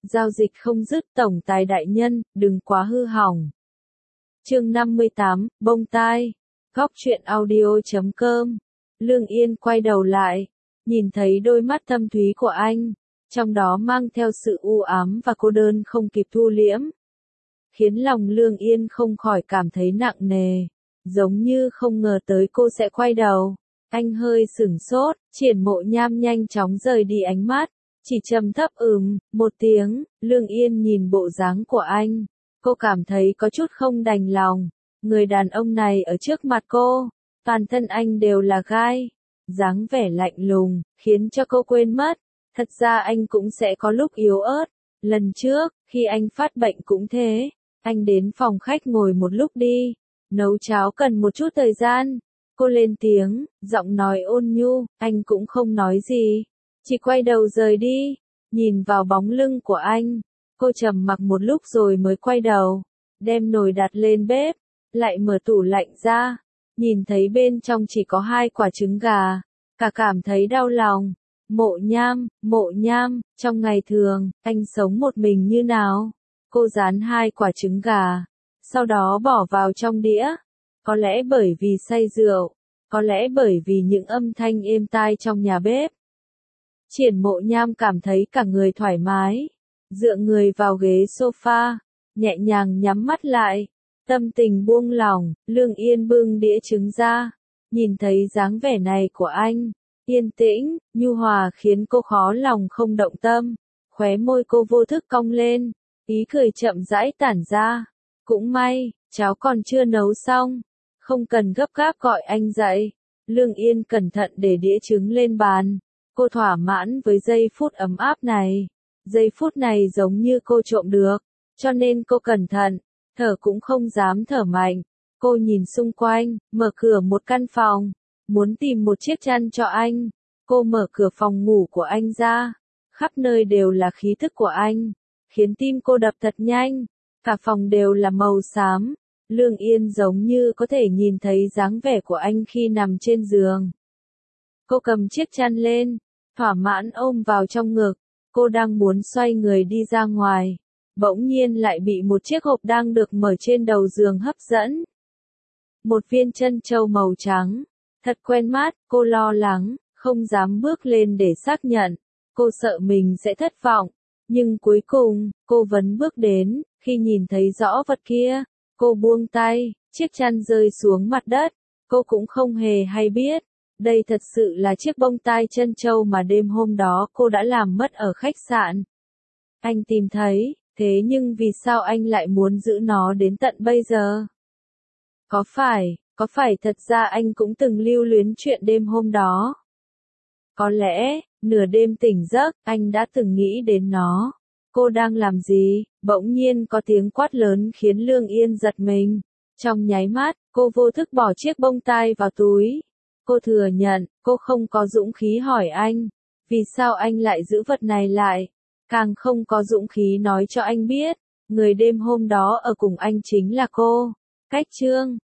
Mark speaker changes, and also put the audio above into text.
Speaker 1: Giao dịch không dứt, tổng tài đại nhân, đừng quá hư hỏng. Chương 58, bông tai. Góc truyện audio.com. Lương Yên quay đầu lại, nhìn thấy đôi mắt thâm thúy của anh, trong đó mang theo sự u ám và cô đơn không kịp thu liễm, khiến lòng Lương Yên không khỏi cảm thấy nặng nề, giống như không ngờ tới cô sẽ quay đầu. Anh hơi sửng sốt, Triển Mộ Nham nhanh chóng rời đi ánh mắt, chỉ trầm thấp một tiếng. Lương Yên nhìn bộ dáng của anh, cô cảm thấy có chút không đành lòng. Người đàn ông này ở trước mặt cô, toàn thân anh đều là gai, dáng vẻ lạnh lùng, khiến cho cô quên mất. Thật ra anh cũng sẽ có lúc yếu ớt. Lần trước, khi anh phát bệnh cũng thế, anh đến phòng khách ngồi một lúc đi, nấu cháo cần một chút thời gian. Cô lên tiếng, giọng nói ôn nhu, anh cũng không nói gì, chỉ quay đầu rời đi. Nhìn vào bóng lưng của anh, cô trầm mặc một lúc rồi mới quay đầu, đem nồi đặt lên bếp, lại mở tủ lạnh ra, nhìn thấy bên trong chỉ có 2 quả trứng gà, cả cảm thấy đau lòng. Mộ Nham, trong ngày thường, anh sống một mình như nào? Cô rán 2 quả trứng gà, sau đó bỏ vào trong đĩa. Có lẽ bởi vì say rượu, có lẽ bởi vì những âm thanh êm tai trong nhà bếp. Triển Mộ Nham cảm thấy cả người thoải mái, dựa người vào ghế sofa, nhẹ nhàng nhắm mắt lại, tâm tình buông lỏng. Lương Yên bưng đĩa trứng ra, nhìn thấy dáng vẻ này của anh, yên tĩnh, nhu hòa khiến cô khó lòng không động tâm. Khóe môi cô vô thức cong lên, ý cười chậm rãi tản ra. Cũng may, cháo còn chưa nấu xong, không cần gấp gáp gọi anh dậy. Lương Yên cẩn thận để đĩa trứng lên bàn, cô thỏa mãn với giây phút ấm áp này. Giây phút này giống như cô trộm được, cho nên cô cẩn thận, thở cũng không dám thở mạnh. Cô nhìn xung quanh, mở cửa một căn phòng, muốn tìm một chiếc chăn cho anh. Cô mở cửa phòng ngủ của anh ra, khắp nơi đều là khí thức của anh, khiến tim cô đập thật nhanh. Cả phòng đều là màu xám. Lương Yên giống như có thể nhìn thấy dáng vẻ của anh khi nằm trên giường. Cô cầm chiếc chăn lên, thỏa mãn ôm vào trong ngực. Cô đang muốn xoay người đi ra ngoài, bỗng nhiên lại bị một chiếc hộp đang được mở trên đầu giường hấp dẫn. Một viên trân châu màu trắng, thật quen mắt. Cô lo lắng, không dám bước lên để xác nhận. Cô sợ mình sẽ thất vọng, nhưng cuối cùng, cô vẫn bước đến. Khi nhìn thấy rõ vật kia, cô buông tay, chiếc chăn rơi xuống mặt đất. Cô cũng không hề hay biết, đây thật sự là chiếc bông tai trân châu mà đêm hôm đó cô đã làm mất ở khách sạn. Anh tìm thấy, thế nhưng vì sao anh lại muốn giữ nó đến tận bây giờ? Có phải thật ra anh cũng từng lưu luyến chuyện đêm hôm đó? Có lẽ, nửa đêm tỉnh giấc, anh đã từng nghĩ đến nó. Cô đang làm gì? Bỗng nhiên có tiếng quát lớn khiến Lương Yên giật mình. Trong nháy mắt, cô vô thức bỏ chiếc bông tai vào túi. Cô thừa nhận, cô không có dũng khí hỏi anh, vì sao anh lại giữ vật này lại. Càng không có dũng khí nói cho anh biết, người đêm hôm đó ở cùng anh chính là cô. Cách chương